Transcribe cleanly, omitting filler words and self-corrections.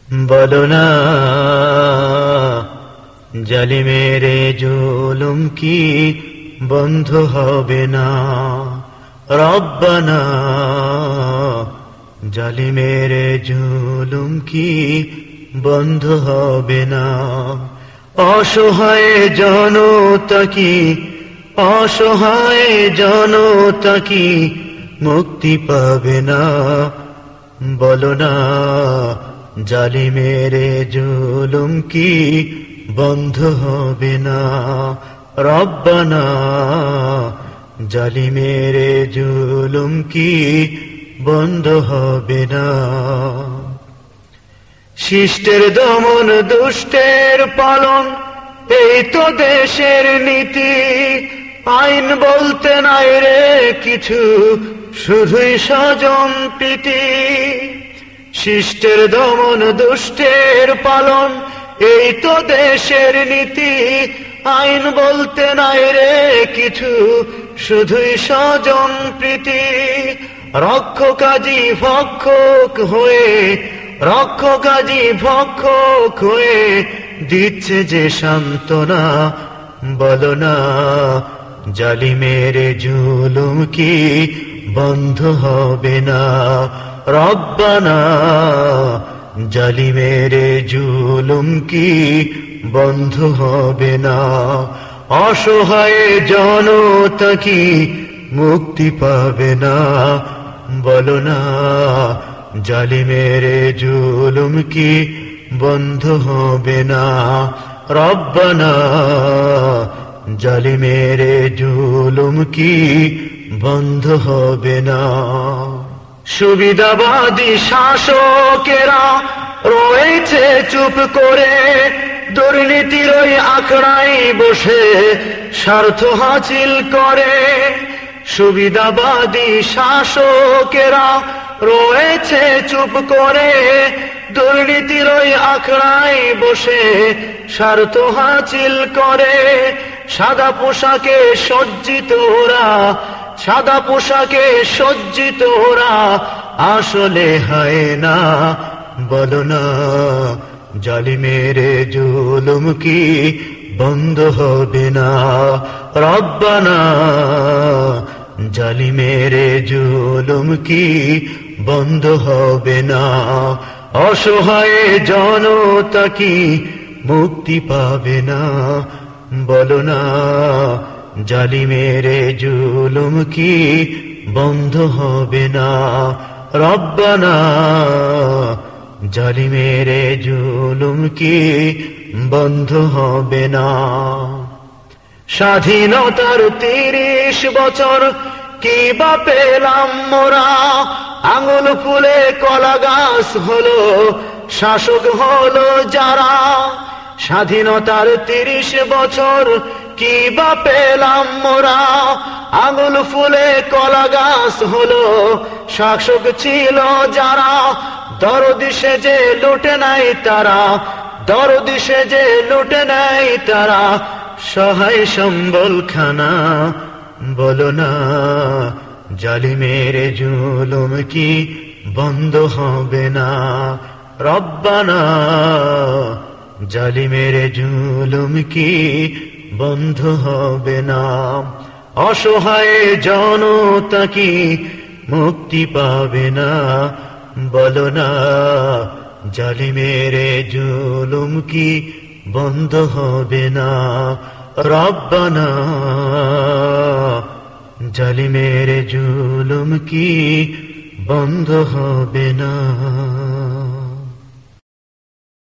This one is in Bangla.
বলো না জালিমের জুলুম কি বন্ধ হবে না? রব্বানা জালিমের জুলুম কি বন্ধ হবে না? অসহায় জনতা কি মুক্তি পাবে না? বলো না জালিমের জুলুম কি বন্ধ হবে না? রব্বানা জালিমের জুলুম কি বন্ধ হবে না? শিষ্টের দমন দুষ্টের পালন এই তো দেশের নীতি। আইন বলতে নাই রে কিছু, শুধুই স্বজন প্রীতি। শিষ্টের দমন দুষ্টের পালন এই তো দেশের নীতি। আইন বলতে নাই রে কিছু, শুধুই স্বজন প্রীতি। রক্ষকাজী ভক্ষক হয়ে দিচ্ছে যে সান্ত্বনা। বলো না জালিমের জুলুম কি বন্ধ হবে না? রব্বানা জালিমের জুলুম কি বন্ধ হবে না? অসহায় জনতা কি মুক্তি পাবে না? বলো না জালিমের জুলুম কি বন্ধ হবে না? রব্বানা জালিমের জুলুম কি বন্ধ হবে না? সুবিধাবাদী শাসকেরা রয়েছে চুপ করে, দুর্নীতির ওই আখড়ায় বসে স্বার্থ হাসিল করে। সুবিধাবাদী শাসকেরা রয়েছে চুপ করে, দুর্নীতির ওই আখড়ায় বসে স্বার্থ হাসিল করে। সাদা পোশাকে সজ্জিত ওরা আসলে হয় না। বলো না জালিমের জুলুম কি বন্ধ হবে না? রব্বানা জালিমের জুলুম কি বন্ধ হবে না? অসহায় জনতা কি মুক্তি পাবে না? বলো না জালিমের জুলুম কি বন্ধ হবে না? রব্বানা জালিমের জুলুম কি বন্ধ হবে না? স্বাধীনতার 30 বছর কি বা পেলাম মোরা, আঙুল ফুলে কলা গাছ হলো, শাসক হলো যারা। স্বাধীনতার 30 বছর কি বা পেলাম মোরা, আঙুল ফুলে কলা গাছ হলো, শাসক ছিল যারা। দরদি সেজে লুটে নাই তারা, সহায় সম্বল খানা। বলো না জালিমের জুলুম কি বন্ধ হবে না? রব্বানা জালিমের জুলুম কি বন্ধ হবে না? অসহায় জনতা কি মুক্তি পাবে না? বলো না জালিমের জুলুম কি বন্ধ হবে না? রব্বানা জালিমের জুলুম কি বন্ধ হবে না?